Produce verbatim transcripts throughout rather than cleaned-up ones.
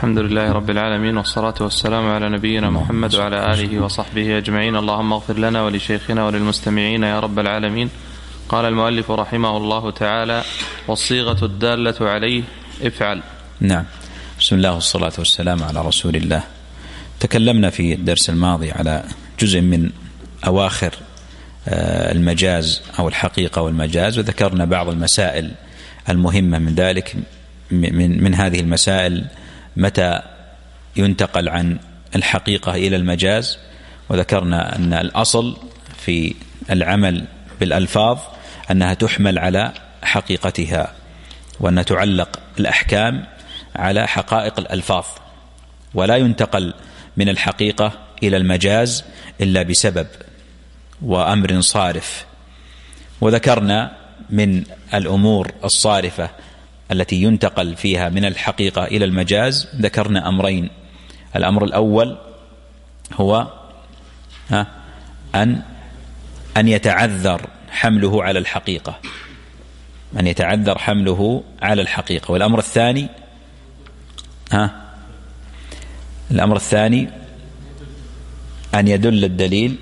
الحمد لله رب العالمين، والصلاة والسلام على نبينا محمد وعلى آله وصحبه أجمعين. اللهم اغفر لنا ولشيخنا وللمستمعين يا رب العالمين. قال المؤلف رحمه الله تعالى: والصيغة الدالة عليه افعل. نعم. بسم الله والصلاة والسلام على رسول الله. تكلمنا في الدرس الماضي على جزء من أواخر المجاز أو الحقيقة والمجاز، وذكرنا بعض المسائل المهمة من ذلك. من, من هذه المسائل متى ينتقل عن الحقيقة إلى المجاز، وذكرنا أن الأصل في العمل بالألفاظ أنها تحمل على حقيقتها، وأن تعلق الأحكام على حقائق الألفاظ، ولا ينتقل من الحقيقة إلى المجاز إلا بسبب وأمر صارف. وذكرنا من الأمور الصارفة التي ينتقل فيها من الحقيقة إلى المجاز، ذكرنا أمرين. الأمر الأول هو ها أن أن يتعذر حمله على الحقيقة، أن يتعذر حمله على الحقيقة. والأمر الثاني ها الأمر الثاني أن يدل الدليل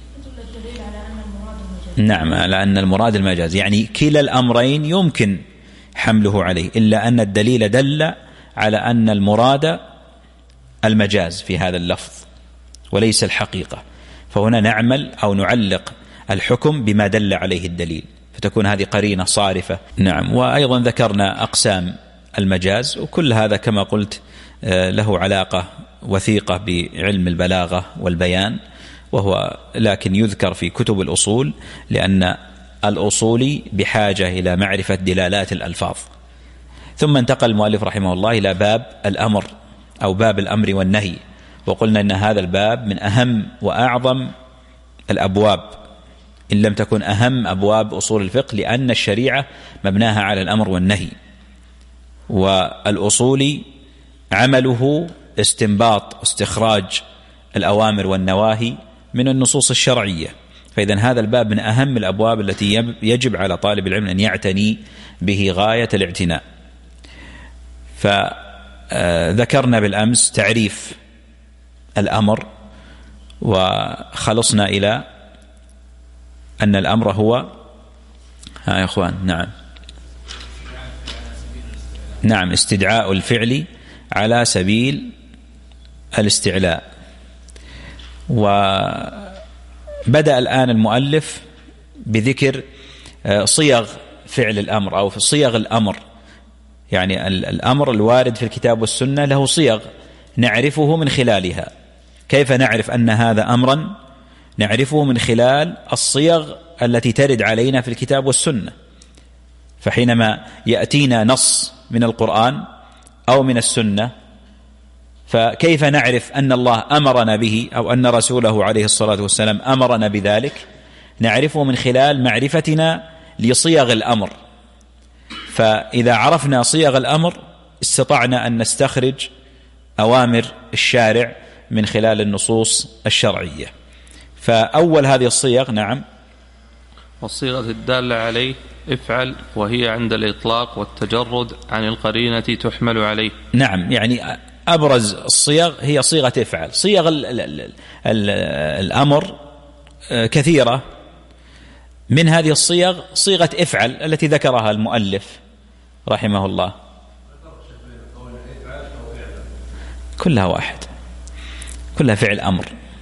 نعم على أن المراد المجاز، يعني كلا الأمرين يمكن حمله عليه، إلا أن الدليل دل على أن المراد المجاز في هذا اللفظ وليس الحقيقة، فهنا نعمل أو نعلق الحكم بما دل عليه الدليل، فتكون هذه قرينة صارفة. نعم. وأيضا ذكرنا أقسام المجاز، وكل هذا كما قلت له علاقة وثيقة بعلم البلاغة والبيان، وهو لكن يذكر في كتب الأصول لأن الأصولي بحاجة إلى معرفة دلالات الألفاظ. ثم انتقل المؤلف رحمه الله إلى باب الأمر أو باب الأمر والنهي، وقلنا أن هذا الباب من أهم وأعظم الأبواب إن لم تكن أهم أبواب أصول الفقه، لأن الشريعة مبناها على الأمر والنهي، والأصولي عمله استنباط واستخراج الأوامر والنواهي من النصوص الشرعية. فإذا هذا الباب من أهم الأبواب التي يجب على طالب العلم أن يعتني به غاية الاعتناء. فذكرنا بالأمس تعريف الأمر، وخلصنا إلى أن الأمر هو ها يا أخوان نعم نعم استدعاء الفعل على سبيل الاستعلاء. وبدأ الآن المؤلف بذكر صيغ فعل الأمر أو في صيغ الأمر، يعني الأمر الوارد في الكتاب والسنة له صيغ نعرفه من خلالها. كيف نعرف أن هذا أمرا؟ نعرفه من خلال الصيغ التي ترد علينا في الكتاب والسنة. فحينما يأتينا نص من القرآن أو من السنة، فكيف نعرف أن الله أمرنا به أو أن رسوله عليه الصلاة والسلام أمرنا بذلك؟ نعرفه من خلال معرفتنا لصيغ الأمر. فإذا عرفنا صيغ الأمر استطعنا أن نستخرج أوامر الشارع من خلال النصوص الشرعية. فأول هذه الصيغ نعم والصيغة الدالة عليه افعل، وهي عند الإطلاق والتجرد عن القرينة تحمل عليه. نعم، يعني أبرز الصيغ هي صيغة افعل. صيغ ال ال ال ال الأمر كثيرة، من هذه الصيغ صيغة افعل التي ذكرها المؤلف رحمه الله. كلها واحد، كلها فعل أمر.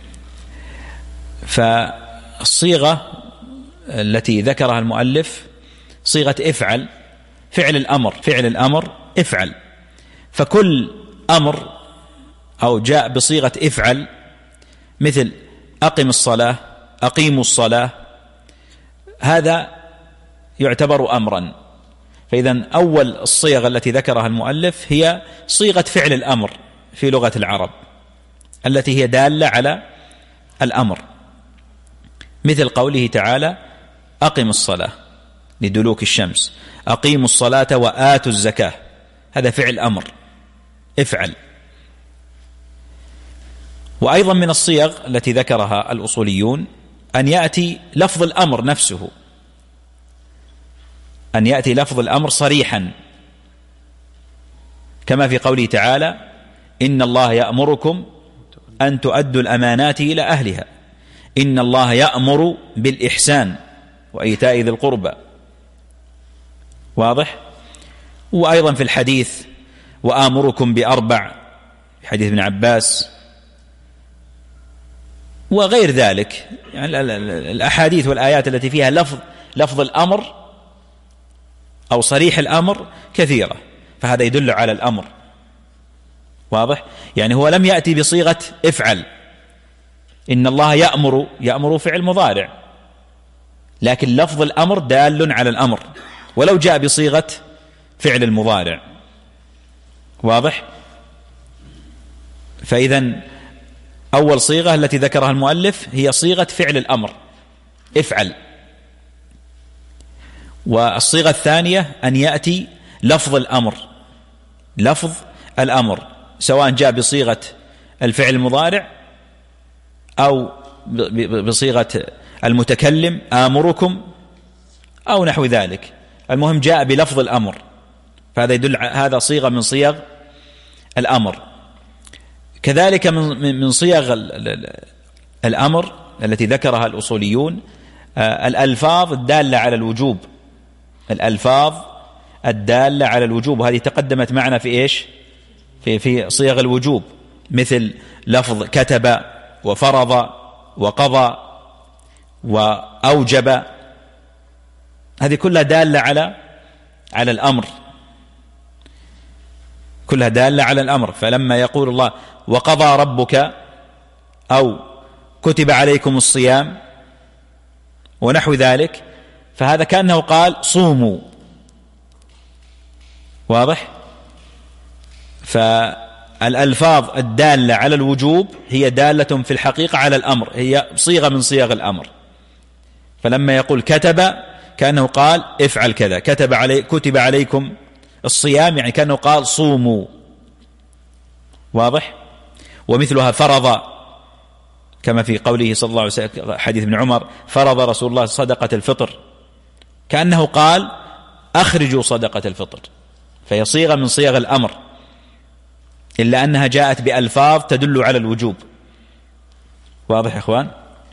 فالصيغة التي ذكرها المؤلف صيغة افعل، فعل الأمر، فعل الأمر افعل. فكل أمر أو جاء بصيغة افعل مثل أقم الصلاة، أقيموا الصلاة، هذا يعتبر أمرا. فإذا أول الصيغ التي ذكرها المؤلف هي صيغة فعل الأمر في لغة العرب التي هي دالة على الأمر، مثل قوله تعالى أقم الصلاة لدلوك الشمس، أقيموا الصلاة وآتوا الزكاة، هذا فعل أمر افعل. وأيضا من الصيغ التي ذكرها الأصوليون أن يأتي لفظ الأمر نفسه، أن يأتي لفظ الأمر صريحا، كما في قوله تعالى إن الله يأمركم أن تؤدوا الأمانات إلى أهلها، إن الله يأمر بالإحسان وإيتاء ذي القربى. واضح؟ وأيضا في الحديث وآمركم بأربع، في حديث ابن عباس وغير ذلك، يعني الأحاديث والآيات التي فيها لفظ لفظ الأمر أو صريح الأمر كثيرة، فهذا يدل على الأمر. واضح؟ يعني هو لم يأتي بصيغة افعل، إن الله يأمر، يأمر فعل مضارع، لكن لفظ الأمر دال على الأمر ولو جاء بصيغة فعل المضارع. واضح؟ فإذن أول صيغة التي ذكرها المؤلف هي صيغة فعل الأمر، افعل. والصيغة الثانية أن يأتي لفظ الأمر، لفظ الأمر سواء جاء بصيغة الفعل المضارع أو بصيغة المتكلم آمركم أو نحو ذلك، المهم جاء بلفظ الأمر، فهذا يدل، هذا صيغة من صيغ الأمر. كذلك من من صيغ الأمر التي ذكرها الأصوليون الألفاظ الدالة على الوجوب، الألفاظ الدالة على الوجوب، وهذه تقدمت معنا في إيش؟ في في صيغ الوجوب، مثل لفظ كتب وفرض وقضى وأوجب، هذه كلها دالة على على الأمر، كلها دالة على الأمر. فلما يقول الله وقضى ربك أو كتب عليكم الصيام ونحو ذلك، فهذا كأنه قال صوموا. واضح؟ فالألفاظ الدالة على الوجوب هي دالة في الحقيقة على الأمر، هي صيغة من صيغ الأمر. فلما يقول كتب كأنه قال افعل كذا، كتب علي كتب عليكم الصيام يعني كأنه قال صوموا. واضح؟ ومثلها فرض، كما في قوله صلى الله عليه وسلم حديث ابن عمر فرض رسول الله صدقة الفطر، كأنه قال أخرجوا صدقة الفطر، فهي صيغة من صيغ الأمر، إلا أنها جاءت بألفاظ تدل على الوجوب. واضح يا إخوان؟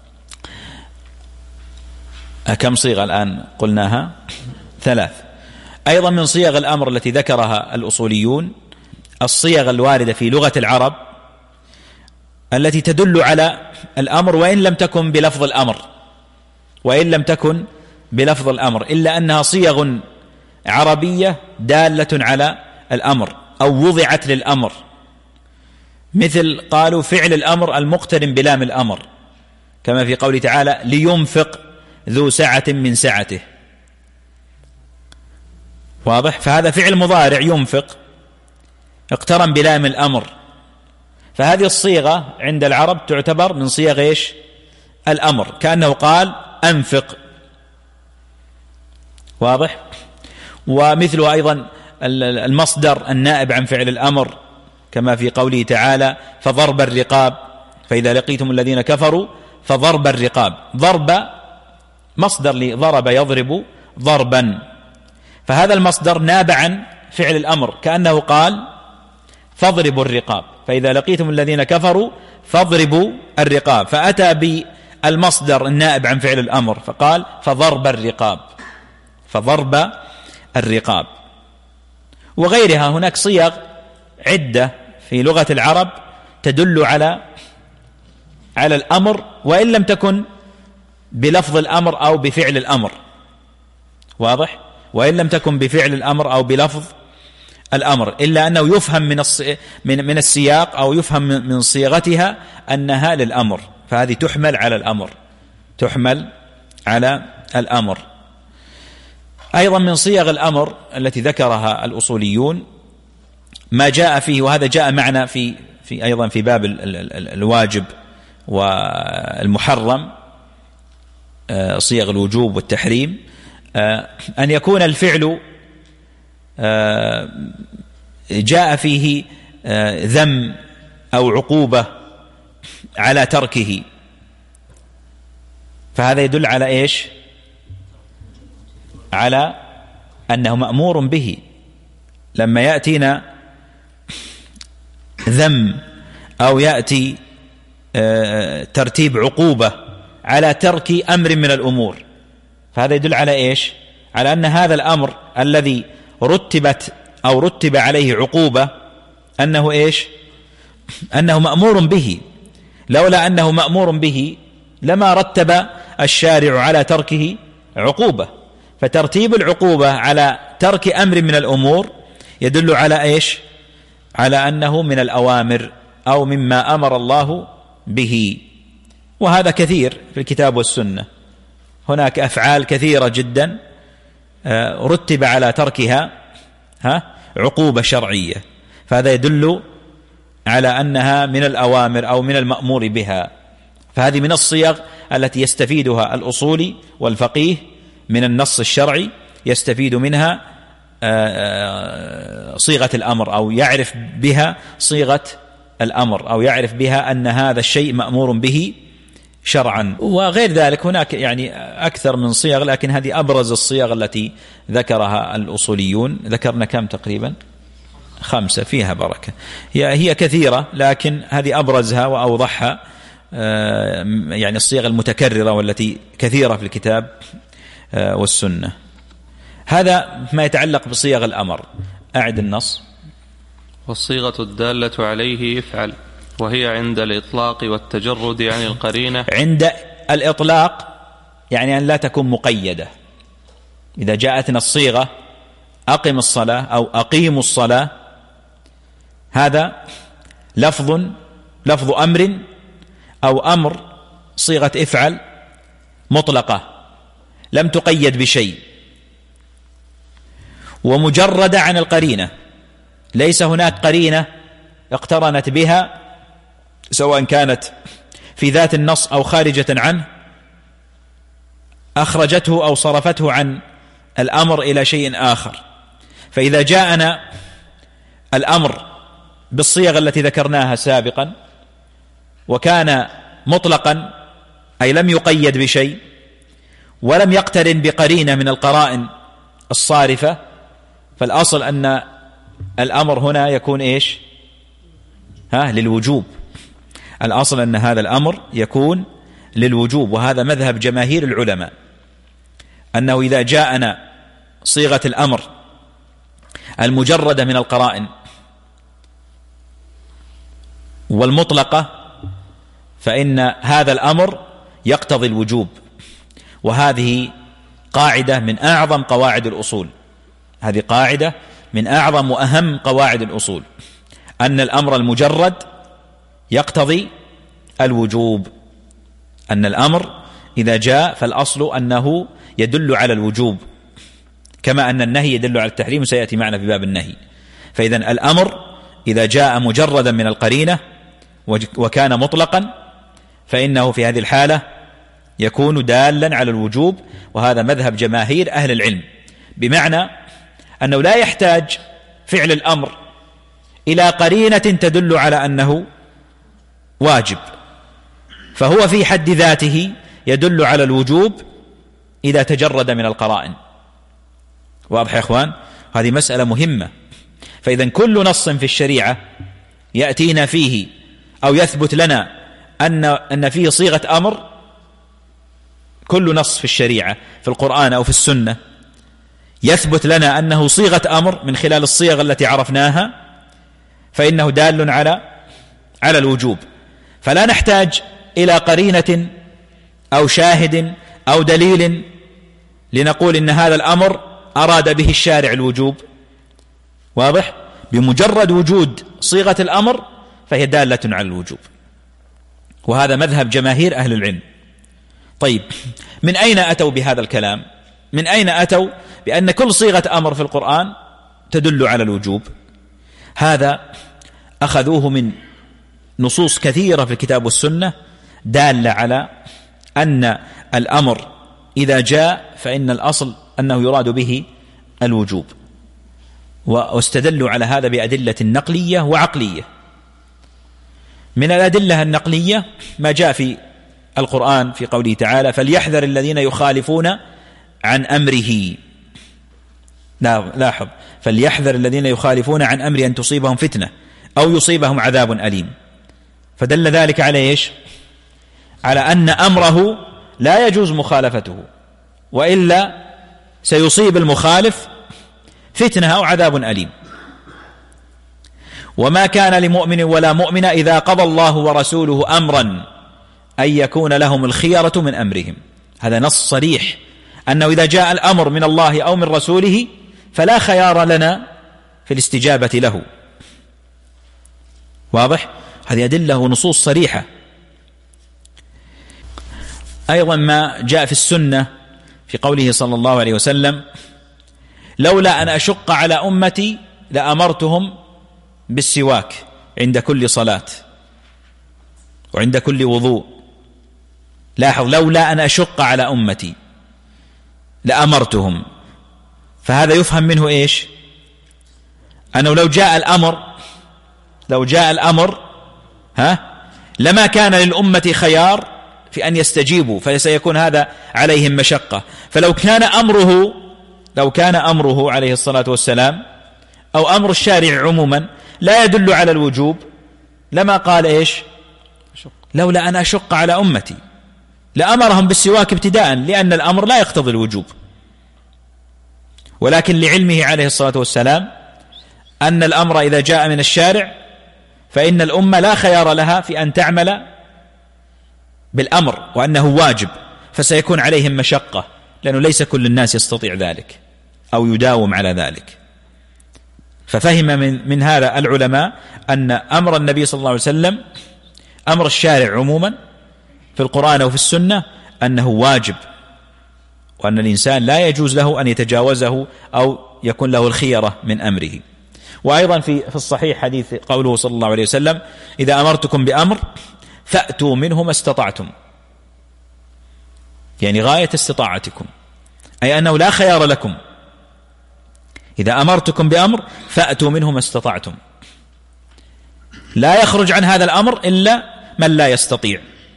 كم صيغة الآن قلناها؟ ثلاث. أيضا من صيغ الأمر التي ذكرها الأصوليون الصيغ الواردة في لغة العرب التي تدل على الأمر وإن لم تكن بلفظ الأمر، وإن لم تكن بلفظ الأمر، إلا أنها صيغ عربية دالة على الأمر أو وضعت للأمر، مثل قالوا فعل الأمر المقترن بلام الأمر، كما في قوله تعالى لينفق ذو سعة من سعته. واضح؟ فهذا فعل مضارع ينفق اقترن بلام الأمر، فهذه الصيغة عند العرب تعتبر من صيغ إيش؟ الأمر، كأنه قال أنفق. واضح؟ ومثله أيضا المصدر النائب عن فعل الأمر، كما في قوله تعالى فضرب الرقاب، فإذا لقيتم الذين كفروا فضرب الرقاب، ضرب مصدر لضرب يضرب ضربا، فهذا المصدر ناب عن فعل الأمر، كأنه قال فاضربوا الرقاب، فإذا لقيتم الذين كفروا فاضربوا الرقاب، فأتى بالمصدر النائب عن فعل الأمر فقال فضرب الرقاب، فضرب الرقاب. وغيرها هناك صيغ عدة في لغة العرب تدل على على الأمر وإن لم تكن بلفظ الأمر أو بفعل الأمر. واضح؟ وإن لم تكن بفعل الأمر أو بلفظ الأمر، إلا أنه يفهم من من من السياق أو يفهم من صيغتها أنها للأمر، فهذه تحمل على الأمر، تحمل على الأمر. أيضا من صيغ الأمر التي ذكرها الأصوليون ما جاء فيه، وهذا جاء معنا في في أيضا في باب الواجب والمحرم، صيغ الوجوب والتحريم، أن يكون الفعل جاء فيه ذم أو عقوبة على تركه، فهذا يدل على إيش؟ على أنه مأمور به. لما يأتينا ذم أو يأتي ترتيب عقوبة على ترك أمر من الأمور، فهذا يدل على إيش؟ على أن هذا الأمر الذي رتبت أو رتب عليه عقوبة أنه إيش؟ أنه مأمور به، لولا أنه مأمور به لما رتب الشارع على تركه عقوبة. فترتيب العقوبة على ترك أمر من الأمور يدل على إيش؟ على أنه من الأوامر أو مما أمر الله به. وهذا كثير في الكتاب والسنة، هناك أفعال كثيرة جدا رتب على تركها ها عقوبة شرعية، فهذا يدل على أنها من الأوامر أو من المأمور بها. فهذه من الصيغ التي يستفيدها الأصولي والفقيه من النص الشرعي، يستفيد منها صيغة الأمر أو يعرف بها صيغة الأمر أو يعرف بها أن هذا الشيء مأمور به شرعا. وغير ذلك هناك يعني أكثر من صيغ، لكن هذه أبرز الصيغ التي ذكرها الأصوليون. ذكرنا كم تقريبا؟ خمسة، فيها بركة. هي هي كثيرة لكن هذه أبرزها وأوضحها، يعني الصيغ المتكررة والتي كثيرة في الكتاب والسنة. هذا ما يتعلق بصيغ الأمر. أعد النص. والصيغة الدالة عليه افعل، وهي عند الإطلاق والتجرد عن القرينة. عند الإطلاق يعني أن لا تكون مقيدة. إذا جاءتنا الصيغة أقم الصلاة أو أقيموا الصلاة، هذا لفظ لفظ أمر أو أمر صيغة افعل مطلقة لم تقيد بشيء، ومجردة عن القرينة، ليس هناك قرينة اقترنت بها سواء كانت في ذات النص أو خارجة عنه أخرجته أو صرفته عن الأمر إلى شيء آخر. فإذا جاءنا الأمر بالصيغ التي ذكرناها سابقا وكان مطلقا أي لم يقيد بشيء ولم يقترن بقرينة من القرائن الصارفة، فالأصل أن الأمر هنا يكون إيش؟ ها للوجوب. الأصل أن هذا الأمر يكون للوجوب، وهذا مذهب جماهير العلماء، أنه إذا جاءنا صيغة الأمر المجردة من القرائن والمطلقة فإن هذا الأمر يقتضي الوجوب. وهذه قاعدة من أعظم قواعد الأصول، هذه قاعدة من أعظم وأهم قواعد الأصول، أن الأمر المجرد يقتضي الوجوب. أن الأمر إذا جاء فالأصل أنه يدل على الوجوب، كما أن النهي يدل على التحريم، وسيأتي معنا في باب النهي. فإذن الأمر إذا جاء مجردا من القرينة وكان مطلقا فإنه في هذه الحالة يكون دالا على الوجوب، وهذا مذهب جماهير أهل العلم، بمعنى أنه لا يحتاج فعل الأمر إلى قرينة تدل على أنه واجب، فهو في حد ذاته يدل على الوجوب إذا تجرد من القرائن. واضح يا إخوان؟ هذه مسألة مهمة. فإذا كل نص في الشريعة يأتينا فيه أو يثبت لنا أن أن فيه صيغة أمر، كل نص في الشريعة في القرآن أو في السنة يثبت لنا أنه صيغة أمر من خلال الصيغ التي عرفناها، فإنه دال على على الوجوب، فلا نحتاج إلى قرينة أو شاهد أو دليل لنقول إن هذا الأمر أراد به الشارع الوجوب. واضح؟ بمجرد وجود صيغة الأمر فهي دالة على الوجوب، وهذا مذهب جماهير أهل العلم. طيب، من أين أتوا بهذا الكلام؟ من أين أتوا بأن كل صيغة أمر في القرآن تدل على الوجوب؟ هذا أخذوه من نصوص كثيرة في الكتاب والسنة دالة على أن الأمر إذا جاء فإن الأصل أنه يراد به الوجوب، واستدلوا على هذا بأدلة نقلية وعقلية. من الأدلة النقلية ما جاء في القرآن في قوله تعالى: فليحذر الذين يخالفون عن أمره. لاحظ، فليحذر الذين يخالفون عن أمره أن تصيبهم فتنة أو يصيبهم عذاب أليم. فدل ذلك على إيش؟ على أن أمره لا يجوز مخالفته، وإلا سيصيب المخالف فتنة أو عذاب أليم. وما كان لمؤمن ولا مؤمنة إذا قضى الله ورسوله أمرا أن يكون لهم الخيرة من أمرهم. هذا نص صريح أنه إذا جاء الأمر من الله أو من رسوله فلا خيار لنا في الاستجابة له. واضح؟ هذه أدلة ونصوص صريحة. أيضا ما جاء في السنة في قوله صلى الله عليه وسلم: لولا أن أشق على أمتي لأمرتهم بالسواك عند كل صلاة وعند كل وضوء. لاحظ، لولا أن أشق على أمتي لأمرتهم. فهذا يفهم منه إيش؟ أنه لو جاء الأمر لو جاء الأمر ها لما كان للأمة خيار في أن يستجيبوا، فسيكون هذا عليهم مشقة. فلو كان أمره لو كان أمره عليه الصلاة والسلام أو أمر الشارع عموما لا يدل على الوجوب لما قال إيش؟ لولا أن أشق على أمتي، لأمرهم بالسواك ابتداء، لأن الأمر لا يقتضي الوجوب. ولكن لعلمه عليه الصلاة والسلام أن الأمر إذا جاء من الشارع فإن الأمة لا خيار لها في أن تعمل بالأمر، وأنه واجب، فسيكون عليهم مشقة، لأنه ليس كل الناس يستطيع ذلك أو يداوم على ذلك. ففهم من, من هذا العلماء أن أمر النبي صلى الله عليه وسلم أمر الشارع عموما في القرآن وفي السنة أنه واجب، وأن الإنسان لا يجوز له أن يتجاوزه أو يكون له الخيرة من أمره. وأيضا في في الصحيح حديث قوله صلى الله عليه وسلم: إذا أمرتكم بأمر فأتوا منه ما استطعتم، يعني غاية استطاعتكم، أي أنه لا خيار لكم. إذا أمرتكم بأمر فأتوا منه ما استطعتم، لا يخرج عن هذا الأمر إلا من لا يستطيع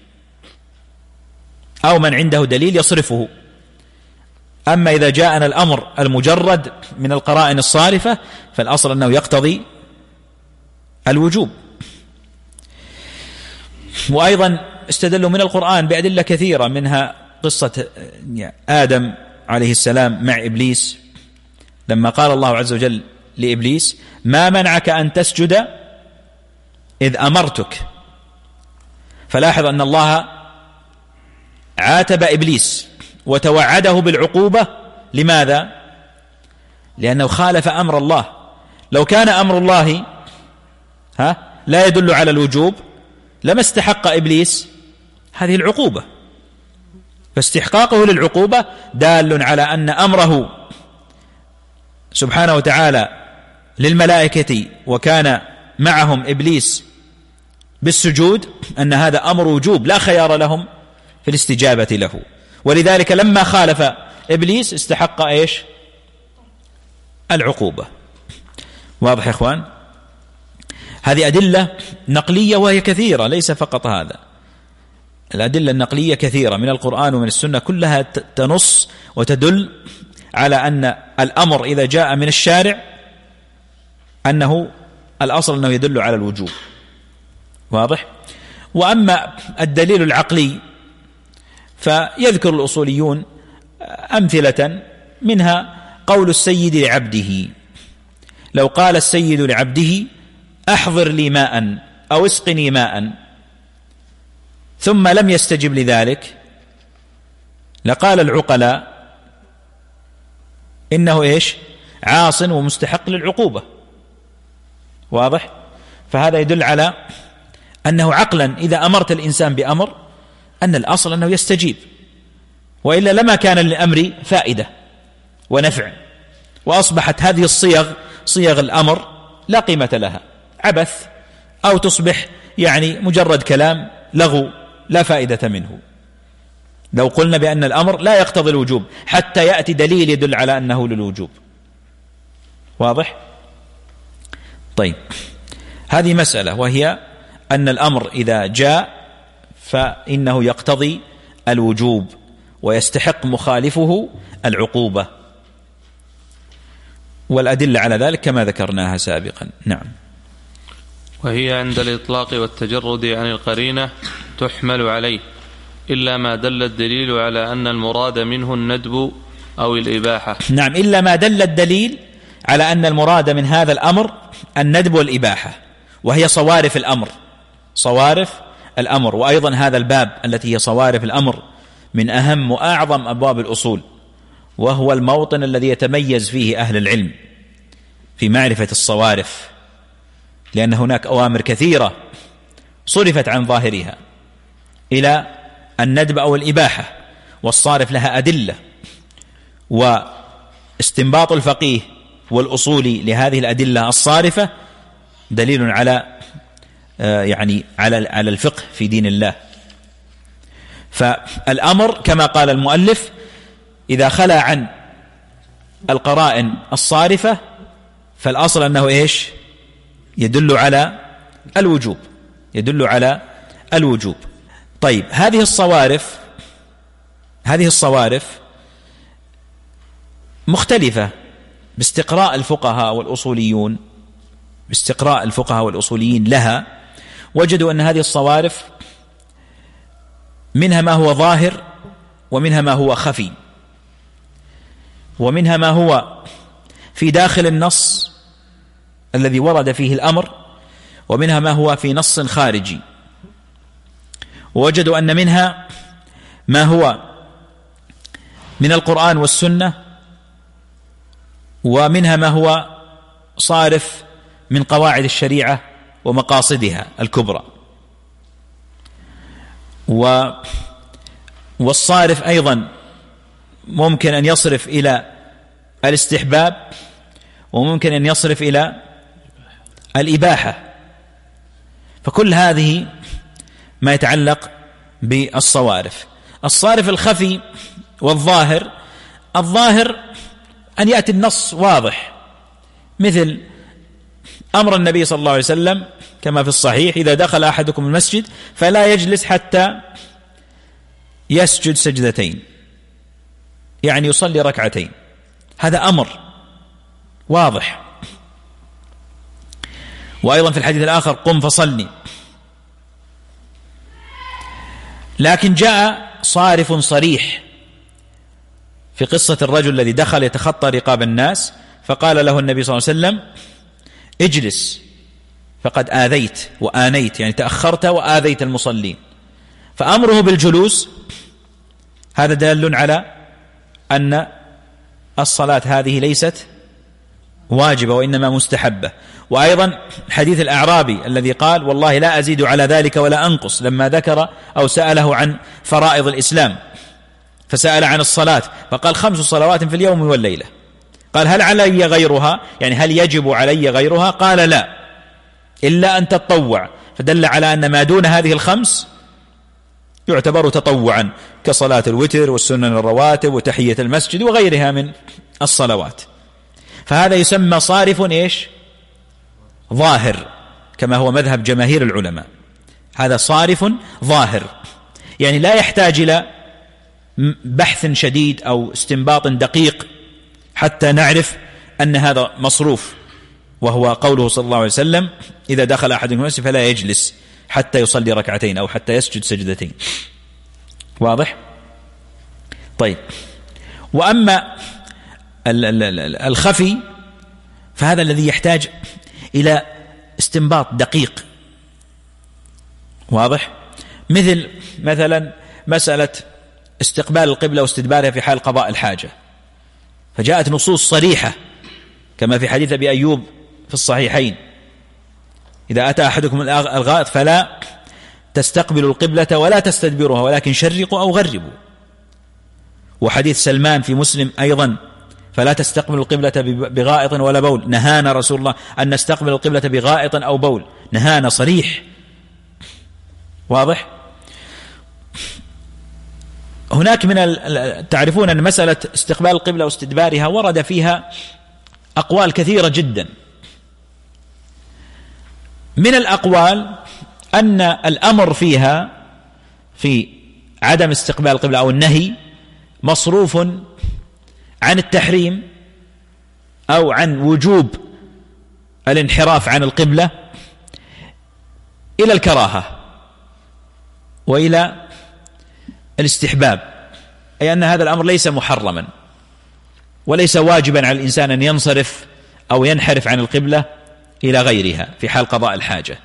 أو من عنده دليل يصرفه. أما إذا جاءنا الأمر المجرد من القرائن الصارفة فالأصل أنه يقتضي الوجوب. وأيضا استدلوا من القرآن بأدلة كثيرة، منها قصة آدم عليه السلام مع إبليس، لما قال الله عز وجل لإبليس: ما منعك أن تسجد إذ أمرتك. فلاحظ أن الله عاتب إبليس وتوعده بالعقوبة. لماذا؟ لأنه خالف أمر الله. لو كان أمر الله ها لا يدل على الوجوب لما استحق إبليس هذه العقوبة. فاستحقاقه للعقوبة دال على أن أمره سبحانه وتعالى للملائكة وكان معهم إبليس بالسجود أن هذا أمر وجوب لا خيار لهم في الاستجابة له. ولذلك لما خالف إبليس استحق إيش؟ العقوبة. واضح يا إخوان؟ هذه أدلة نقلية وهي كثيرة، ليس فقط هذا. الأدلة النقلية كثيرة من القرآن ومن السنة، كلها تنص وتدل على أن الأمر إذا جاء من الشارع أنه الأصل أنه يدل على الوجوب. واضح؟ وأما الدليل العقلي فيذكر الأصوليون أمثلة، منها قول السيد لعبده. لو قال السيد لعبده: أحضر لي ماء أو اسقني ماء، ثم لم يستجب لذلك، لقال العقلاء إنه إيش؟ عاص ومستحق للعقوبة. واضح؟ فهذا يدل على أنه عقلا إذا أمرت الإنسان بأمر أن الأصل أنه يستجيب، وإلا لما كان للأمر فائدة ونفع، وأصبحت هذه الصيغ صيغ الأمر لا قيمة لها، عبث، أو تصبح يعني مجرد كلام لغو لا فائدة منه. لو قلنا بأن الأمر لا يقتضي الوجوب حتى يأتي دليل يدل على أنه للوجوب. واضح؟ طيب، هذه مسألة، وهي أن الأمر إذا جاء فإنه يقتضي الوجوب ويستحق مخالفه العقوبة، والأدلة على ذلك كما ذكرناها سابقا. نعم. وهي عند الإطلاق والتجرد عن القرينة تحمل عليه إلا ما دل الدليل على أن المراد منه الندب أو الإباحة. نعم، إلا ما دل الدليل على أن المراد من هذا الأمر الندب والإباحة، وهي صوارف الأمر، صوارف الأمر. وأيضا هذا الباب التي هي صوارف الأمر من أهم وأعظم أبواب الأصول، وهو الموطن الذي يتميز فيه أهل العلم في معرفة الصوارف، لأن هناك أوامر كثيرة صرفت عن ظاهرها إلى الندب أو الإباحة، والصارف لها أدلة، واستنباط الفقيه والأصولي لهذه الأدلة الصارفة دليل على يعني على على الفقه في دين الله. فالأمر كما قال المؤلف إذا خلا عن القرائن الصارفة فالأصل أنه إيش؟ يدل على الوجوب، يدل على الوجوب. طيب، هذه الصوارف هذه الصوارف مختلفة باستقراء الفقهاء والأصوليون باستقراء الفقهاء والأصوليين لها، وجدوا أن هذه الصوارف منها ما هو ظاهر، ومنها ما هو خفي، ومنها ما هو في داخل النص الذي ورد فيه الأمر، ومنها ما هو في نص خارجي. ووجدوا أن منها ما هو من القرآن والسنة، ومنها ما هو صارف من قواعد الشريعة ومقاصدها الكبرى. و والصارف أيضا ممكن أن يصرف إلى الاستحباب، وممكن أن يصرف إلى الإباحة. فكل هذه ما يتعلق بالصوارف. الصارف الخفي والظاهر، الظاهر أن يأتي النص واضح، مثل أمر النبي صلى الله عليه وسلم كما في الصحيح: إذا دخل أحدكم المسجد فلا يجلس حتى يسجد سجدتين، يعني يصلي ركعتين. هذا أمر واضح. وأيضا في الحديث الآخر: قم فصلي. لكن جاء صارف صريح في قصة الرجل الذي دخل يتخطى رقاب الناس، فقال له النبي صلى الله عليه وسلم: اجلس فقد آذيت وآنيت، يعني تأخرت وآذيت المصلين. فأمره بالجلوس هذا دال على أن الصلاة هذه ليست واجبة وإنما مستحبة. وأيضا حديث الأعرابي الذي قال: والله لا أزيد على ذلك ولا أنقص، لما ذكر أو سأله عن فرائض الإسلام فسأل عن الصلاة فقال: خمس صلوات في اليوم والليلة. قال: هل علي غيرها؟ يعني هل يجب علي غيرها؟ قال: لا، إلا أن تتطوع. فدل على أن ما دون هذه الخمس يعتبر تطوعا، كصلاة الوتر والسنن الرواتب وتحية المسجد وغيرها من الصلوات. فهذا يسمى صارف إيش؟ ظاهر، كما هو مذهب جماهير العلماء. هذا صارف ظاهر، يعني لا يحتاج إلى بحث شديد أو استنباط دقيق حتى نعرف أن هذا مصروف، وهو قوله صلى الله عليه وسلم: إذا دخل أحدكم المسجد فلا يجلس حتى يصلي ركعتين أو حتى يسجد سجدتين. واضح؟ طيب، وأما الخفي فهذا الذي يحتاج إلى استنباط دقيق. واضح؟ مثل مثلا مسألة استقبال القبلة واستدبارها في حال قضاء الحاجة، فجاءت نصوص صريحة كما في حديث أبي أيوب في الصحيحين: إذا أتى أحدكم الغائط فلا تستقبلوا القبلة ولا تستدبروها ولكن شرقوا أو غربوا. وحديث سلمان في مسلم أيضا: فلا تستقبلوا القبلة بغائط ولا بول، نهانا رسول الله أن نستقبل القبلة بغائط أو بول، نهانا صريح. واضح؟ هناك من تعرفون أن مسألة استقبال القبلة واستدبارها ورد فيها أقوال كثيرة جدا. من الأقوال أن الأمر فيها في عدم استقبال القبلة أو النهي مصروف عن التحريم أو عن وجوب الانحراف عن القبلة، إلى الكراهة وإلى الاستحباب، أي أن هذا الأمر ليس محرما وليس واجبا على الإنسان أن ينصرف أو ينحرف عن القبلة إلى غيرها في حال قضاء الحاجة.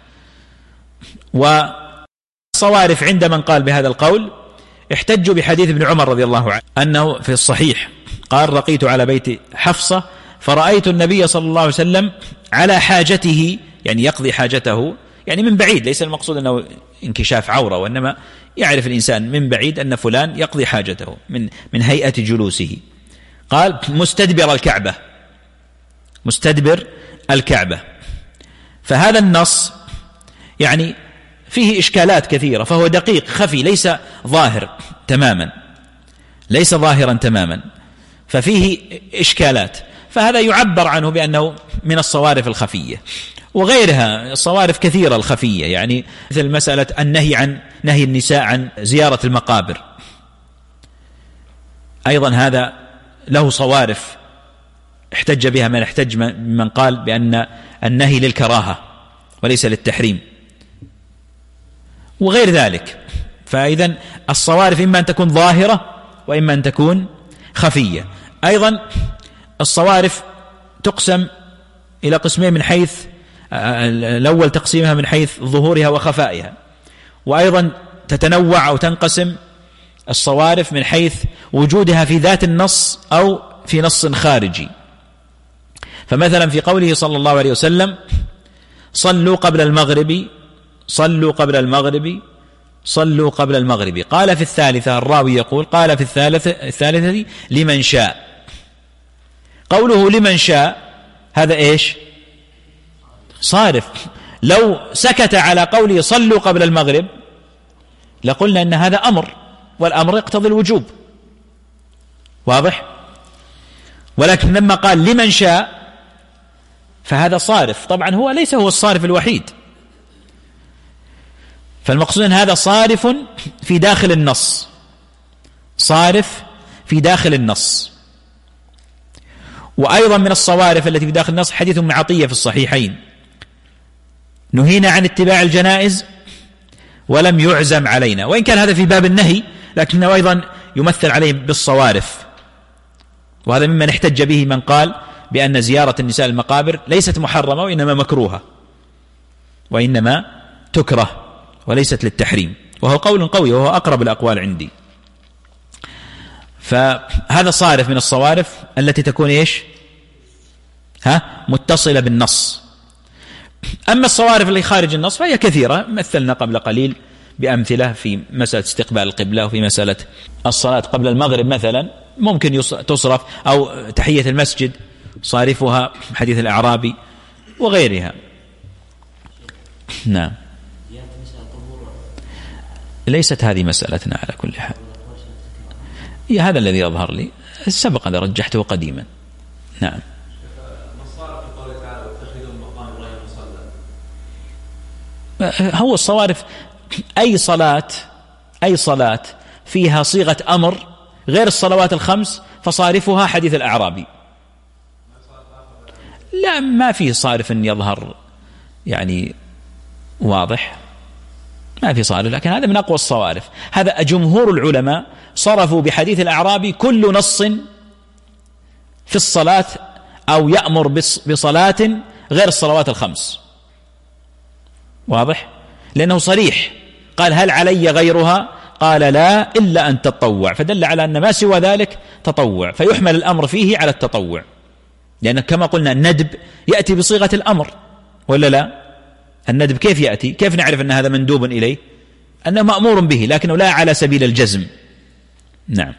والصوارف عند من قال بهذا القول احتجوا بحديث ابن عمر رضي الله عنه أنه في الصحيح قال: رقيت على بيت حفصة فرأيت النبي صلى الله عليه وسلم على حاجته، يعني يقضي حاجته يعني من بعيد، ليس المقصود أنه انكشاف عورة، وإنما يعرف الإنسان من بعيد أن فلان يقضي حاجته من من هيئة جلوسه. قال: مستدبر الكعبة، مستدبر الكعبة. فهذا النص يعني فيه إشكالات كثيرة، فهو دقيق خفي ليس ظاهر تماما، ليس ظاهرا تماما، ففيه إشكالات، فهذا يعبر عنه بأنه من الصوارف الخفية. وغيرها الصوارف كثيرة الخفية، يعني مثل مسألة النهي عن نهي النساء عن زيارة المقابر، أيضا هذا له صوارف احتج بها من احتج من قال بأن النهي للكراهة وليس للتحريم وغير ذلك. فإذن الصوارف إما أن تكون ظاهرة وإما أن تكون خفية. أيضا الصوارف تقسم إلى قسمين من حيث الأول تقسيمها من حيث ظهورها وخفائها، وأيضا تتنوع أو تنقسم الصوارف من حيث وجودها في ذات النص أو في نص خارجي. فمثلا في قوله صلى الله عليه وسلم: صلوا قبل المغرب صلوا قبل المغرب صلوا قبل المغرب، قال في الثالثة، الراوي يقول قال في الثالثة, الثالثة لمن شاء. قوله لمن شاء هذا إيش؟ صارف. لو سكت على قوله صلوا قبل المغرب لقلنا أن هذا أمر، والأمر يقتضي الوجوب، واضح؟ ولكن لما قال لمن شاء فهذا صارف، طبعا هو ليس هو الصارف الوحيد، فالمقصود أن هذا صارف في داخل النص، صارف في داخل النص. وأيضا من الصوارف التي في داخل النص حديث ابن عطية في الصحيحين: نهينا عن اتباع الجنائز ولم يعزم علينا، وإن كان هذا في باب النهي لكنه أيضا يمثل عليه بالصوارف، وهذا ممن احتج به من قال بأن زيارة النساء المقابر ليست محرمة وإنما مكروهة، وإنما تكره وليست للتحريم، وهو قول قوي وهو أقرب الأقوال عندي. فهذا صارف من الصوارف التي تكون إيش؟ ها متصلة بالنص. أما الصوارف اللي خارج النص فهي كثيرة، مثلنا قبل قليل بأمثلة في مسألة استقبال القبلة، وفي مسألة الصلاة قبل المغرب مثلا ممكن تصرف، أو تحية المسجد صارفها حديث الأعرابي وغيرها. نعم، ليست هذه مسألتنا على كل حال، هي هذا الذي يظهر لي، سبق أن رجحته قديما. نعم. هو الصوارف أي صلاة أي صلاة فيها صيغة أمر غير الصلوات الخمس فصارفها حديث الأعرابي. لا، ما فيه صارف يظهر يعني واضح، ما في صارف، لكن هذا من أقوى الصوارف. هذا جمهور العلماء صرفوا بحديث الأعرابي كل نص في الصلاة أو يأمر بصلاة غير الصلوات الخمس، واضح؟ لأنه صريح، قال هل علي غيرها؟ قال لا إلا أن تطوع، فدل على أن ما سوى ذلك تطوع، فيحمل الأمر فيه على التطوع، لأن كما قلنا الندب يأتي بصيغة الأمر ولا لا؟ الندب كيف يأتي؟ كيف نعرف أن هذا مندوب إليه؟ أنه مأمور به لكنه لا على سبيل الجزم. نعم.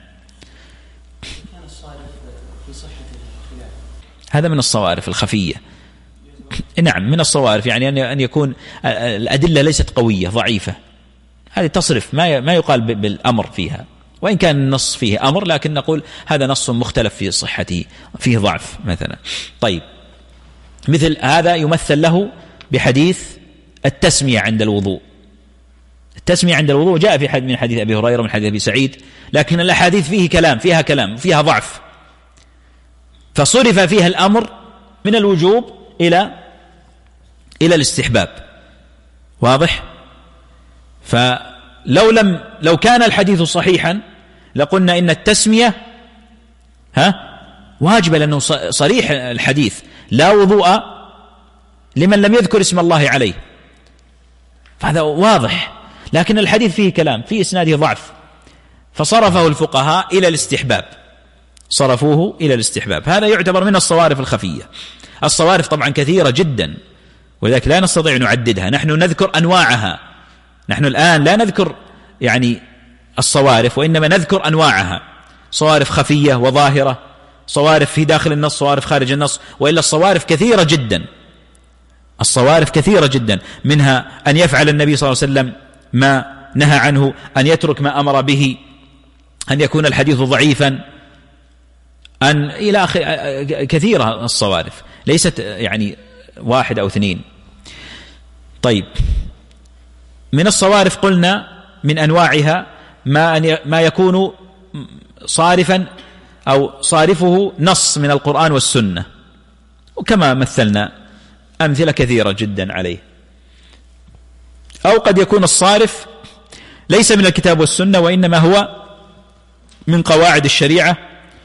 هذا من الصوارف الخفية. نعم، من الصوارف، يعني أن يكون الأدلة ليست قوية، ضعيفة، هذه تصرف ما ما يقال بالأمر فيها، وإن كان النص فيه أمر لكن نقول هذا نص مختلف في صحته، فيه ضعف مثلا. طيب، مثل هذا يمثل له بحديث التسمية عند الوضوء. التسمية عند الوضوء جاء في حديث من حديث أبي هريرة ومن حديث أبي سعيد، لكن الأحاديث فيه كلام فيها كلام فيها ضعف، فصرف فيها الأمر من الوجوب إلى إلى الاستحباب، واضح؟ فلو لم لو كان الحديث صحيحا لقلنا إن التسمية ها واجبة، لأنه صريح الحديث لا وضوء لمن لم يذكر اسم الله عليه، فهذا واضح. لكن الحديث فيه كلام، فيه إسناده ضعف، فصرفه الفقهاء إلى الاستحباب، صرفوه إلى الاستحباب. هذا يعتبر من الصوارف الخفية. الصوارف طبعا كثيرة جدا، ولذلك لا نستطيع أن نعددها، نحن نذكر أنواعها. نحن الآن لا نذكر يعني الصوارف، وإنما نذكر أنواعها، صوارف خفية وظاهرة، صوارف في داخل النص، صوارف خارج النص، وإلا الصوارف كثيرة جدا. الصوارف كثيرة جدا، منها أن يفعل النبي صلى الله عليه وسلم ما نهى عنه، أن يترك ما أمر به، أن يكون الحديث ضعيفا، أن إلى آخر. كثيرة الصوارف، ليست يعني واحد أو اثنين. طيب، من الصوارف قلنا من أنواعها ما أن ما يكون صارفا أو صارفه نص من القرآن والسنة، وكما مثلنا أمثلة كثيرة جدا عليه. أو قد يكون الصارف ليس من الكتاب والسنة، وإنما هو من قواعد الشريعة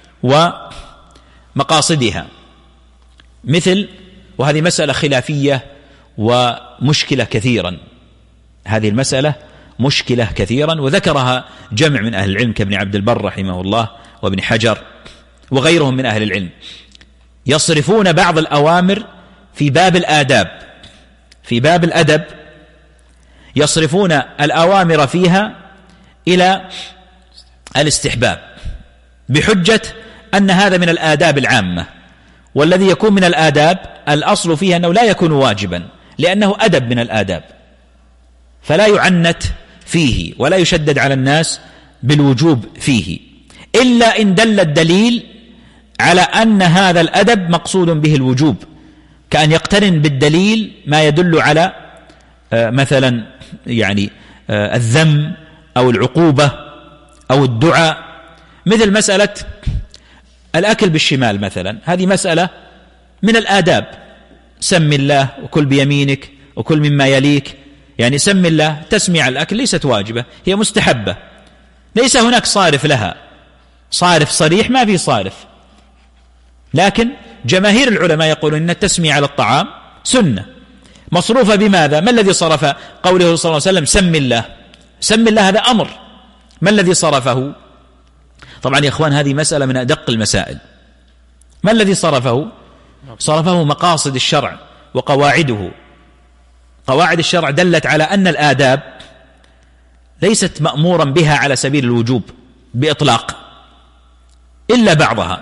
ومقاصدها، مثل، وهذه مسألة خلافية ومشكلة كثيرا، هذه المسألة مشكلة كثيرا، وذكرها جمع من أهل العلم كابن عبد البر رحمه الله وابن حجر وغيرهم من أهل العلم، يصرفون بعض الأوامر في باب الآداب، في باب الأدب يصرفون الأوامر فيها إلى الاستحباب، بحجة أن هذا من الآداب العامة، والذي يكون من الآداب الأصل فيها أنه لا يكون واجبا، لأنه أدب من الآداب، فلا يعنت فيه ولا يشدد على الناس بالوجوب فيه، إلا إن دل الدليل على أن هذا الأدب مقصود به الوجوب، كأن يقترن بالدليل ما يدل على آه مثلا يعني آه الذم أو العقوبة أو الدعاء، مثل مسألة الأكل بالشمال مثلا، هذه مسألة من الآداب، سم الله وكل بيمينك وكل مما يليك، يعني سم الله، تسمية على الأكل ليست واجبة، هي مستحبة، ليس هناك صارف لها، صارف صريح ما في صارف، لكن جماهير العلماء يقولون إن التسمية على الطعام سنة مصروفة بماذا؟ ما الذي صرف قوله صلى الله عليه وسلم سم الله؟ سم الله هذا أمر، ما الذي صرفه؟ طبعا يا أخوان هذه مسألة من أدق المسائل، ما الذي صرفه؟ صرفه مقاصد الشرع وقواعده. قواعد الشرع دلت على أن الآداب ليست مأمورا بها على سبيل الوجوب بإطلاق، إلا بعضها،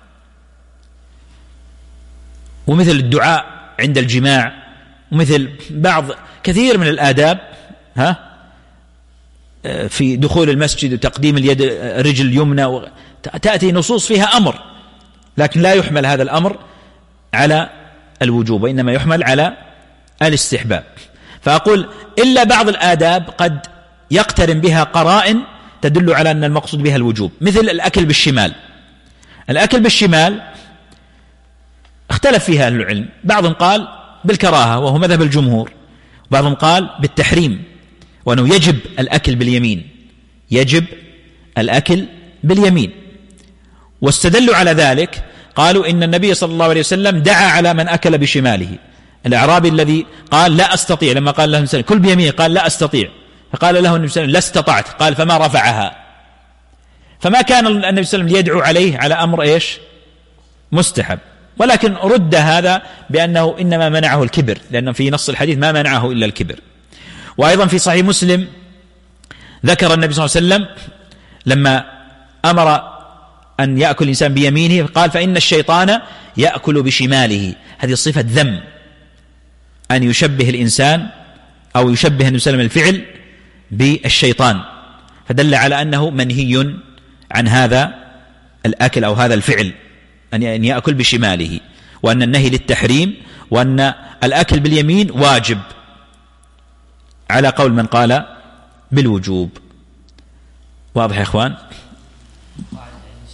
ومثل الدعاء عند الجماع، ومثل بعض كثير من الآداب ها في دخول المسجد وتقديم اليد الرجل اليمنى، تأتي نصوص فيها أمر، لكن لا يحمل هذا الأمر على الوجوب، وإنما يحمل على الاستحباب. فأقول إلا بعض الآداب قد يقترن بها قرائن تدل على أن المقصود بها الوجوب، مثل الأكل بالشمال. الأكل بالشمال اختلف فيها أهل العلم، بعضهم قال بالكراهة وهو مذهب الجمهور، بعضهم قال بالتحريم وأنه يجب الأكل باليمين، يجب الأكل باليمين. واستدلوا على ذلك قالوا إن النبي صلى الله عليه وسلم دعا على من أكل بشماله، الأعرابي الذي قال لا أستطيع، لما قال له النبي كل بيمين قال لا أستطيع، فقال له النبي صلى الله عليه وسلم لا استطعت، قال فما رفعها. فما كان النبي صلى الله عليه وسلم يدعو عليه على أمر إيش مستحب، ولكن رد هذا بأنه إنما منعه الكبر، لأنه في نص الحديث ما منعه إلا الكبر. وأيضا في صحيح مسلم ذكر النبي صلى الله عليه وسلم لما أمر أن يأكل الإنسان بيمينه قال فإن الشيطان يأكل بشماله، هذه صفة ذم، أن يشبه الإنسان أو يشبه النبي صلى الله عليه وسلم الفعل بالشيطان، فدل على أنه منهي عن هذا الأكل أو هذا الفعل، أن يأكل بشماله، وأن النهي للتحريم، وأن الأكل باليمين واجب على قول من قال بالوجوب. واضح يا إخوان؟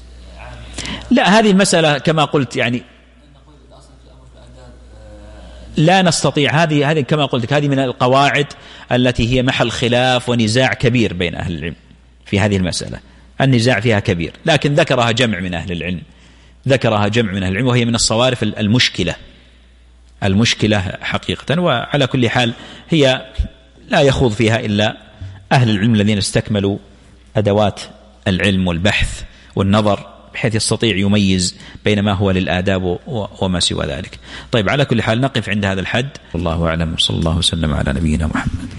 لا، هذه المسألة كما قلت يعني لا نستطيع، هذه هذه كما قلت هذه من القواعد التي هي محل خلاف ونزاع كبير بين أهل العلم في هذه المسألة، النزاع فيها كبير، لكن ذكرها جمع من أهل العلم ذكرها جمع من أهل العلم وهي من الصوارف المشكلة المشكلة حقيقة. وعلى كل حال هي لا يخوض فيها إلا أهل العلم الذين استكملوا أدوات العلم والبحث والنظر بحيث يستطيع يميز بين ما هو للآداب وما سوى ذلك. طيب على كل حال نقف عند هذا الحد، والله أعلم، صلى الله وسلم على نبينا محمد.